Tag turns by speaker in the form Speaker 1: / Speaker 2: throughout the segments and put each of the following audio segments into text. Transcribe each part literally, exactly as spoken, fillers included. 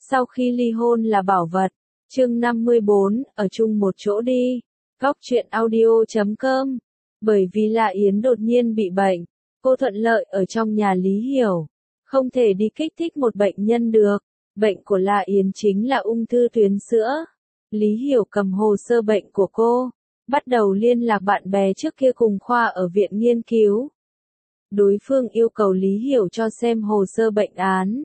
Speaker 1: sau khi ly hôn là bảo vật. Chương năm mươi bốn, ở chung một chỗ đi. Góc truyện audio chấm com. Bởi vì La Yến đột nhiên bị bệnh, cô thuận lợi ở trong nhà Lý Hiểu. Không thể đi kích thích một bệnh nhân được. Bệnh của La Yến chính là ung thư tuyến sữa. Lý Hiểu cầm hồ sơ bệnh của cô, bắt đầu liên lạc bạn bè trước kia cùng khoa ở viện nghiên cứu. Đối phương yêu cầu Lý Hiểu cho xem hồ sơ bệnh án.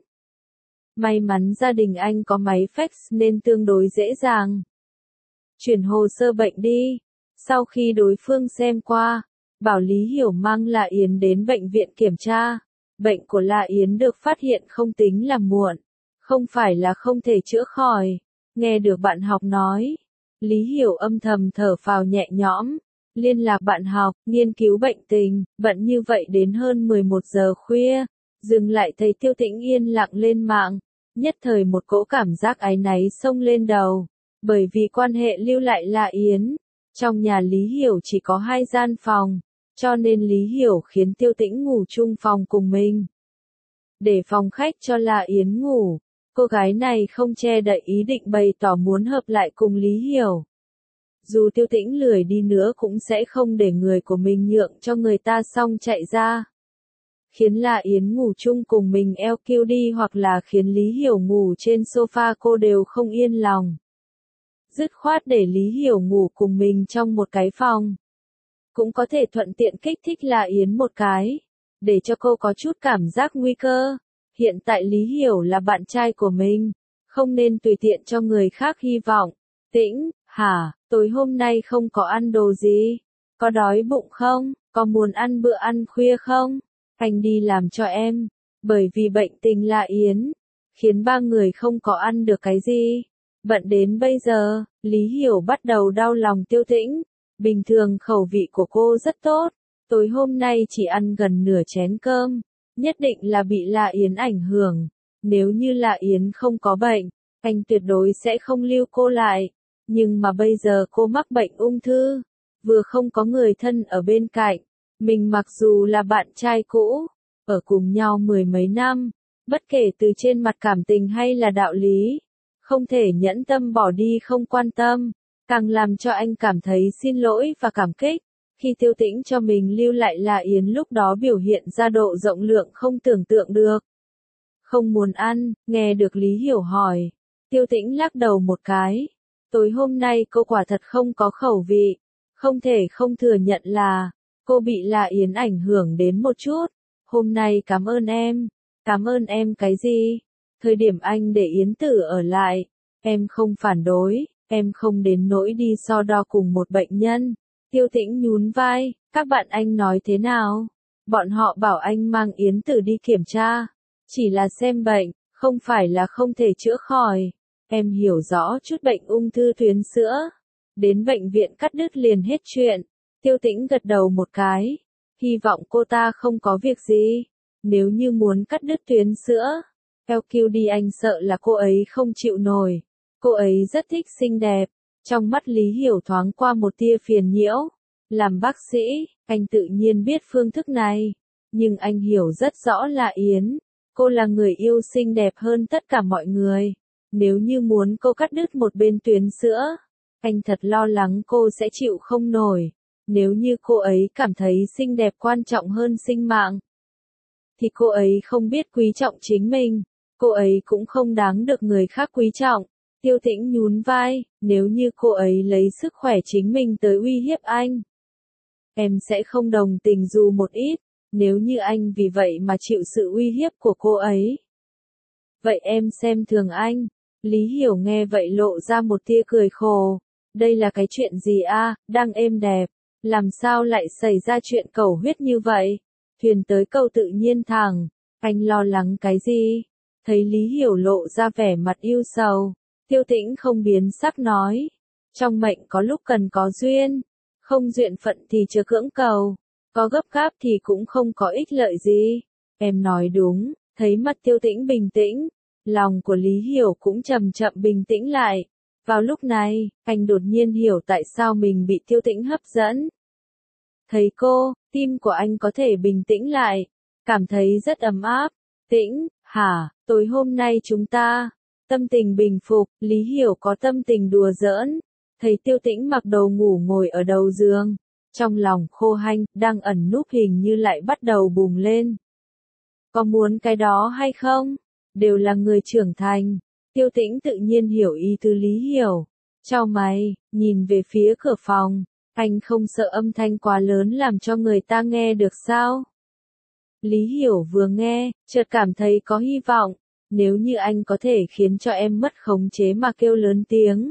Speaker 1: May mắn gia đình anh có máy fax nên tương đối dễ dàng. Chuyển hồ sơ bệnh đi. Sau khi đối phương xem qua, bảo Lý Hiểu mang La Yến đến bệnh viện kiểm tra. Bệnh của La Yến được phát hiện không tính là muộn, không phải là không thể chữa khỏi. Nghe được bạn học nói, Lý Hiểu âm thầm thở phào nhẹ nhõm, liên lạc bạn học, nghiên cứu bệnh tình, bận như vậy đến hơn mười một giờ khuya, dừng lại thấy Tiêu Tĩnh yên lặng lên mạng, nhất thời một cỗ cảm giác áy náy xông lên đầu, bởi vì quan hệ lưu lại La Yến, trong nhà Lý Hiểu chỉ có hai gian phòng, cho nên Lý Hiểu khiến Tiêu Tĩnh ngủ chung phòng cùng mình. Để phòng khách cho La Yến ngủ, cô gái này không che đậy ý định bày tỏ muốn hợp lại cùng Lý Hiểu. Dù Tiêu Tĩnh lười đi nữa cũng sẽ không để người của mình nhượng cho người ta xong chạy ra. Khiến La Yến ngủ chung cùng mình eo kiu đi hoặc là khiến Lý Hiểu ngủ trên sofa cô đều không yên lòng. Dứt khoát để Lý Hiểu ngủ cùng mình trong một cái phòng. Cũng có thể thuận tiện kích thích La Yến một cái, để cho cô có chút cảm giác nguy cơ. Hiện tại Lý Hiểu là bạn trai của mình, không nên tùy tiện cho người khác hy vọng. Tĩnh, hả, tối hôm nay không có ăn đồ gì? Có đói bụng không? Có muốn ăn bữa ăn khuya không? Anh đi làm cho em. Bởi vì bệnh tình La Yến, khiến ba người không có ăn được cái gì. Bận đến bây giờ, Lý Hiểu bắt đầu đau lòng Tiêu Tĩnh. Bình thường khẩu vị của cô rất tốt, tối hôm nay chỉ ăn gần nửa chén cơm. Nhất định là bị La Yến ảnh hưởng. Nếu như La Yến không có bệnh, anh tuyệt đối sẽ không lưu cô lại. Nhưng mà bây giờ cô mắc bệnh ung thư, vừa không có người thân ở bên cạnh. Mình mặc dù là bạn trai cũ, ở cùng nhau mười mấy năm, bất kể từ trên mặt cảm tình hay là đạo lý, không thể nhẫn tâm bỏ đi không quan tâm, càng làm cho anh cảm thấy xin lỗi và cảm kích. Khi Tiêu Tĩnh cho mình lưu lại La Yến lúc đó biểu hiện ra độ rộng lượng không tưởng tượng được. Không muốn ăn, nghe được Lý Hiểu hỏi. Tiêu Tĩnh lắc đầu một cái. Tối hôm nay cô quả thật không có khẩu vị. Không thể không thừa nhận là, cô bị La Yến ảnh hưởng đến một chút. Hôm nay cảm ơn em. Cảm ơn em cái gì? Thời điểm anh để Yến Tử ở lại, em không phản đối, em không đến nỗi đi so đo cùng một bệnh nhân. Tiêu Tĩnh nhún vai, các bạn anh nói thế nào? Bọn họ bảo anh mang Yến Tử đi kiểm tra. Chỉ là xem bệnh, không phải là không thể chữa khỏi. Em hiểu rõ chút bệnh ung thư tuyến sữa. Đến bệnh viện cắt đứt liền hết chuyện. Tiêu Tĩnh gật đầu một cái. Hy vọng cô ta không có việc gì. Nếu như muốn cắt đứt tuyến sữa, eo kiu đi anh sợ là cô ấy không chịu nổi. Cô ấy rất thích xinh đẹp. Trong mắt Lý Hiểu thoáng qua một tia phiền nhiễu. Làm bác sĩ, anh tự nhiên biết phương thức này. Nhưng anh hiểu rất rõ là Yến. Cô là người yêu xinh đẹp hơn tất cả mọi người. Nếu như muốn cô cắt đứt một bên tuyến sữa, anh thật lo lắng cô sẽ chịu không nổi. Nếu như cô ấy cảm thấy xinh đẹp quan trọng hơn sinh mạng, thì cô ấy không biết quý trọng chính mình. Cô ấy cũng không đáng được người khác quý trọng. Tiêu Tĩnh nhún vai, nếu như cô ấy lấy sức khỏe chính mình tới uy hiếp anh, em sẽ không đồng tình dù một ít. Nếu như anh vì vậy mà chịu sự uy hiếp của cô ấy, vậy em xem thường anh. Lý Hiểu nghe vậy lộ ra một tia cười khổ. Đây là cái chuyện gì a? Đang êm đẹp, làm sao lại xảy ra chuyện cầu huyết như vậy? Thuyền tới cầu tự nhiên thẳng, anh lo lắng cái gì? Thấy Lý Hiểu lộ ra vẻ mặt ưu sầu, Tiêu Tĩnh không biến sắc nói. Trong mệnh có lúc cần có duyên, không duyên phận thì chớ cưỡng cầu, có gấp gáp thì cũng không có ích lợi gì. Em nói đúng. Thấy mặt Tiêu Tĩnh bình tĩnh, lòng của Lý Hiểu cũng chậm chậm bình tĩnh lại. Vào lúc này, anh đột nhiên hiểu tại sao mình bị Tiêu Tĩnh hấp dẫn. Thấy cô, tim của anh có thể bình tĩnh lại, cảm thấy rất ấm áp. Tĩnh, hả, tối hôm nay chúng ta, Tâm tình bình phục, Lý Hiểu có tâm tình đùa giỡn. Thấy Tiêu Tĩnh mặc đồ ngủ ngồi ở đầu giường. Trong lòng khô hanh, đang ẩn núp hình như lại bắt đầu bùng lên. Có muốn cái đó hay không? Đều là người trưởng thành. Tiêu Tĩnh tự nhiên hiểu ý tứ Lý Hiểu. Chau mày, nhìn về phía cửa phòng. Anh không sợ âm thanh quá lớn làm cho người ta nghe được sao? Lý Hiểu vừa nghe, chợt cảm thấy có hy vọng. Nếu như anh có thể khiến cho em mất khống chế mà kêu lớn tiếng.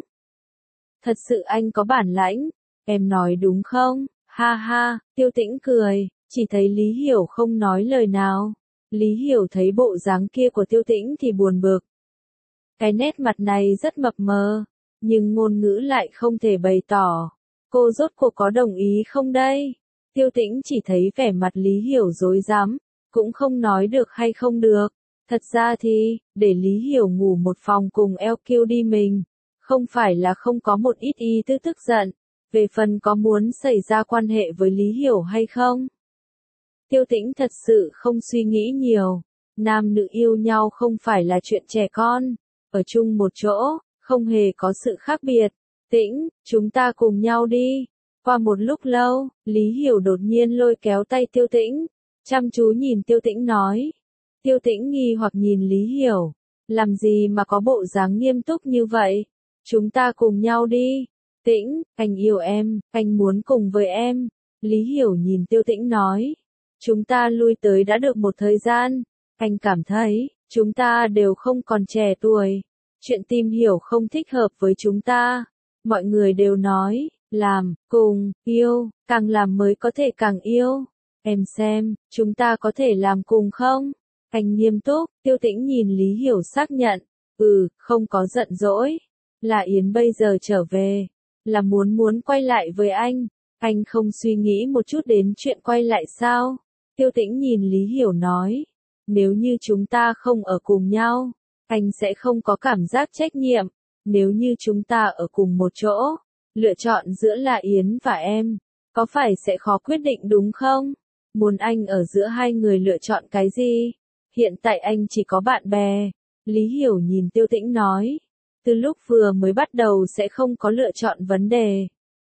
Speaker 1: Thật sự anh có bản lãnh. Em nói đúng không? Ha ha, Tiêu Tĩnh cười, chỉ thấy Lý Hiểu không nói lời nào. Lý Hiểu thấy bộ dáng kia của Tiêu Tĩnh thì buồn bực. Cái nét mặt này rất mập mờ, nhưng ngôn ngữ lại không thể bày tỏ. Cô rốt cuộc có đồng ý không đây? Tiêu Tĩnh chỉ thấy vẻ mặt Lý Hiểu rối rắm, cũng không nói được hay không được. Thật ra thì, để Lý Hiểu ngủ một phòng cùng eo kiêu đi mình, không phải là không có một ít ý tư tức giận. Về phần có muốn xảy ra quan hệ với Lý Hiểu hay không? Tiêu Tĩnh thật sự không suy nghĩ nhiều. Nam nữ yêu nhau không phải là chuyện trẻ con. Ở chung một chỗ, không hề có sự khác biệt. Tĩnh, chúng ta cùng nhau đi. Qua một lúc lâu, Lý Hiểu đột nhiên lôi kéo tay Tiêu Tĩnh. Chăm chú nhìn Tiêu Tĩnh nói. Tiêu Tĩnh nghi hoặc nhìn Lý Hiểu. Làm gì mà có bộ dáng nghiêm túc như vậy? Chúng ta cùng nhau đi. Tĩnh, anh yêu em, anh muốn cùng với em. Lý Hiểu nhìn Tiêu Tĩnh nói. Chúng ta lui tới đã được một thời gian. Anh cảm thấy, chúng ta đều không còn trẻ tuổi. Chuyện tìm hiểu không thích hợp với chúng ta. Mọi người đều nói, làm, cùng, yêu, càng làm mới có thể càng yêu. Em xem, chúng ta có thể làm cùng không? Anh nghiêm túc, Tiêu Tĩnh nhìn Lý Hiểu xác nhận. Ừ, không có giận dỗi. Là Yến bây giờ trở về. Là muốn muốn quay lại với anh. Anh không suy nghĩ một chút đến chuyện quay lại sao? Tiêu Tĩnh nhìn Lý Hiểu nói. Nếu như chúng ta không ở cùng nhau, anh sẽ không có cảm giác trách nhiệm. Nếu như chúng ta ở cùng một chỗ, lựa chọn giữa là Yến và em, có phải sẽ khó quyết định đúng không? Muốn anh ở giữa hai người lựa chọn cái gì? Hiện tại anh chỉ có bạn bè. Lý Hiểu nhìn Tiêu Tĩnh nói. Từ lúc vừa mới bắt đầu sẽ không có lựa chọn vấn đề.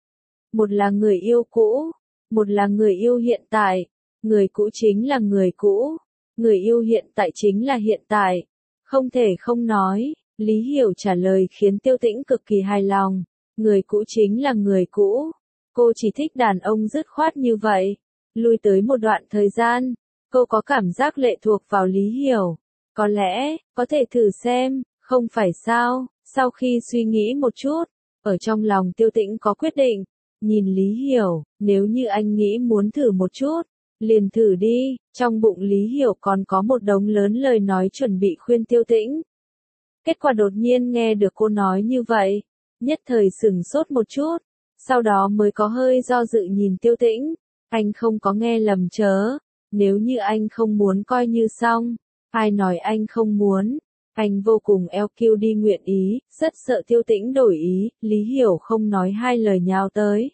Speaker 1: Một là người yêu cũ, một là người yêu hiện tại. Người cũ chính là người cũ, người yêu hiện tại chính là hiện tại. Không thể không nói, Lý Hiểu trả lời khiến Tiêu Tĩnh cực kỳ hài lòng. Người cũ chính là người cũ. Cô chỉ thích đàn ông dứt khoát như vậy. Lui tới một đoạn thời gian, cô có cảm giác lệ thuộc vào Lý Hiểu. Có lẽ, có thể thử xem, không phải sao? Sau khi suy nghĩ một chút, ở trong lòng Tiêu Tĩnh có quyết định. Nhìn Lý Hiểu, nếu như anh nghĩ muốn thử một chút, liền thử đi. Trong bụng Lý Hiểu còn có một đống lớn lời nói chuẩn bị khuyên Tiêu Tĩnh. Kết quả đột nhiên nghe được cô nói như vậy, nhất thời sửng sốt một chút, sau đó mới có hơi do dự nhìn Tiêu Tĩnh. Anh không có nghe lầm chớ, nếu như anh không muốn coi như xong, ai nói anh không muốn. Anh vô cùng eo kiêu đi nguyện ý, rất sợ Tiêu Tĩnh đổi ý. Lý Hiểu không nói hai lời nhào tới.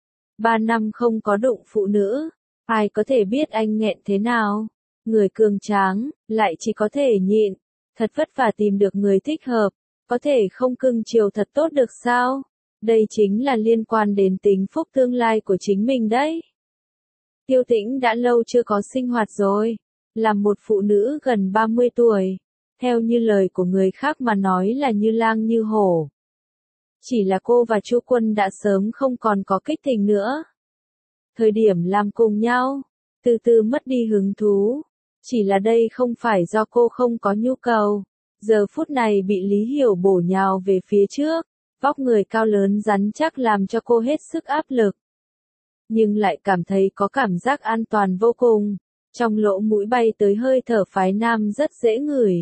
Speaker 1: Ba năm không có đụng phụ nữ, ai có thể biết anh nghẹn thế nào? Người cường tráng, lại chỉ có thể nhịn. Thật vất vả tìm được người thích hợp, có thể không cưng chiều thật tốt được sao? Đây chính là liên quan đến tính phúc tương lai của chính mình đấy. Tiêu Tĩnh đã lâu chưa có sinh hoạt rồi, là một phụ nữ gần ba mươi tuổi. Theo như lời của người khác mà nói là như lang như hổ. Chỉ là cô và Chu Quân đã sớm không còn có kích tình nữa. Thời điểm làm cùng nhau, từ từ mất đi hứng thú. Chỉ là đây không phải do cô không có nhu cầu. Giờ phút này bị Lý Hiểu bổ nhào về phía trước. Vóc người cao lớn rắn chắc làm cho cô hết sức áp lực. Nhưng lại cảm thấy có cảm giác an toàn vô cùng. Trong lỗ mũi bay tới hơi thở phái nam rất dễ ngửi.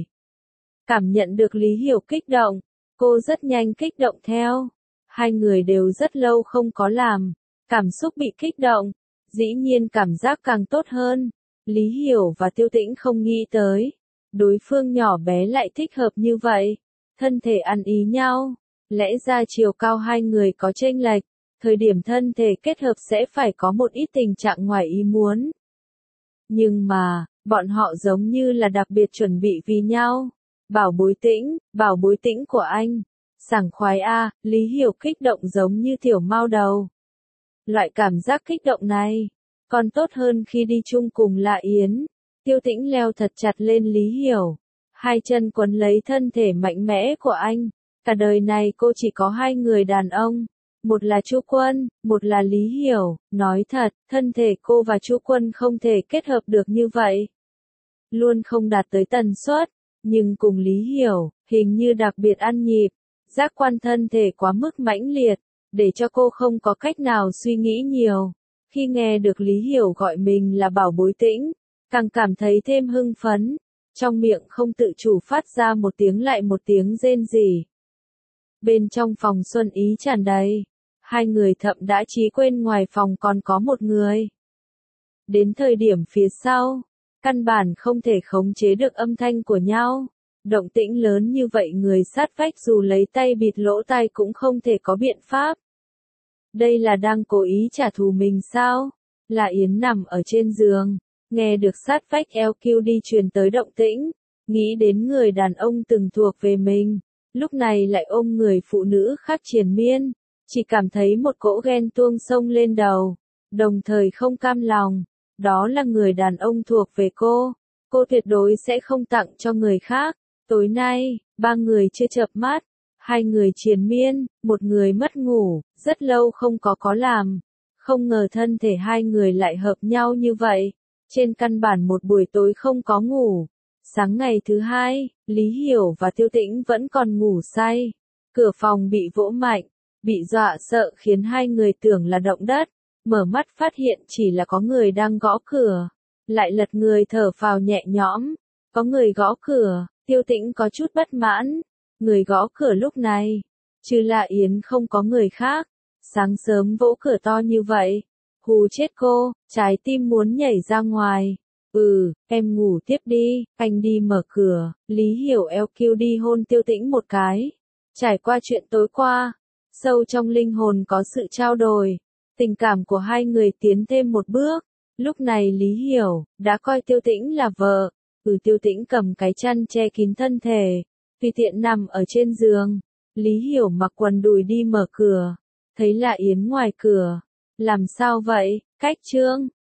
Speaker 1: Cảm nhận được Lý Hiểu kích động, cô rất nhanh kích động theo. Hai người đều rất lâu không có làm. Cảm xúc bị kích động, dĩ nhiên cảm giác càng tốt hơn. Lý Hiểu và Tiêu Tĩnh không nghĩ tới. Đối phương nhỏ bé lại thích hợp như vậy. Thân thể ăn ý nhau. Lẽ ra chiều cao hai người có chênh lệch. Thời điểm thân thể kết hợp sẽ phải có một ít tình trạng ngoài ý muốn. Nhưng mà, bọn họ giống như là đặc biệt chuẩn bị vì nhau. Bảo bối Tĩnh, bảo bối Tĩnh của anh. Sảng khoái a, Lý Hiểu kích động giống như tiểu mao đầu. Loại cảm giác kích động này, còn tốt hơn khi đi chung cùng La Yến. Tiêu Tĩnh leo thật chặt lên Lý Hiểu, hai chân quấn lấy thân thể mạnh mẽ của anh. Cả đời này cô chỉ có hai người đàn ông, một là Chu Quân, một là Lý Hiểu. Nói thật, thân thể cô và Chu Quân không thể kết hợp được như vậy. Luôn không đạt tới tần suất, nhưng cùng Lý Hiểu, hình như đặc biệt ăn nhịp. Giác quan thân thể quá mức mãnh liệt, để cho cô không có cách nào suy nghĩ nhiều. Khi nghe được Lý Hiểu gọi mình là bảo bối Tĩnh, càng cảm thấy thêm hưng phấn. Trong miệng không tự chủ phát ra một tiếng lại một tiếng rên rỉ. Bên trong phòng xuân ý tràn đầy, hai người thậm đã chí quên ngoài phòng còn có một người. Đến thời điểm phía sau, căn bản không thể khống chế được âm thanh của nhau. Động tĩnh lớn như vậy người sát vách dù lấy tay bịt lỗ tai cũng không thể có biện pháp. Đây là đang cố ý trả thù mình sao? La Yến nằm ở trên giường, nghe được sát vách eo kiu đi truyền tới động tĩnh, nghĩ đến người đàn ông từng thuộc về mình, lúc này lại ôm người phụ nữ khác triền miên, chỉ cảm thấy một cỗ ghen tuông sông lên đầu, đồng thời không cam lòng, đó là người đàn ông thuộc về cô, cô tuyệt đối sẽ không tặng cho người khác. Tối nay, ba người chưa chợp mắt, hai người triền miên, một người mất ngủ, rất lâu không có có làm. Không ngờ thân thể hai người lại hợp nhau như vậy, trên căn bản một buổi tối không có ngủ. Sáng ngày thứ hai, Lý Hiểu và Tiêu Tĩnh vẫn còn ngủ say. Cửa phòng bị vỗ mạnh, bị dọa sợ khiến hai người tưởng là động đất. Mở mắt phát hiện chỉ là có người đang gõ cửa. Lại lật người thở phào nhẹ nhõm. Có người gõ cửa, Tiêu Tĩnh có chút bất mãn. Người gõ cửa lúc này, trừ La Yến không có người khác. Sáng sớm vỗ cửa to như vậy, hù chết cô, trái tim muốn nhảy ra ngoài. Ừ, em ngủ tiếp đi, anh đi mở cửa. Lý Hiểu eo kiu đi hôn Tiêu Tĩnh một cái. Trải qua chuyện tối qua, sâu trong linh hồn có sự trao đổi, tình cảm của hai người tiến thêm một bước. Lúc này Lý Hiểu đã coi Tiêu Tĩnh là vợ. Ừ, Tiêu Tĩnh cầm cái chăn che kín thân thể, tùy tiện nằm ở trên giường. Lý Hiểu mặc quần đùi đi mở cửa, thấy La Yến ngoài cửa. Làm sao vậy, Cách Trương?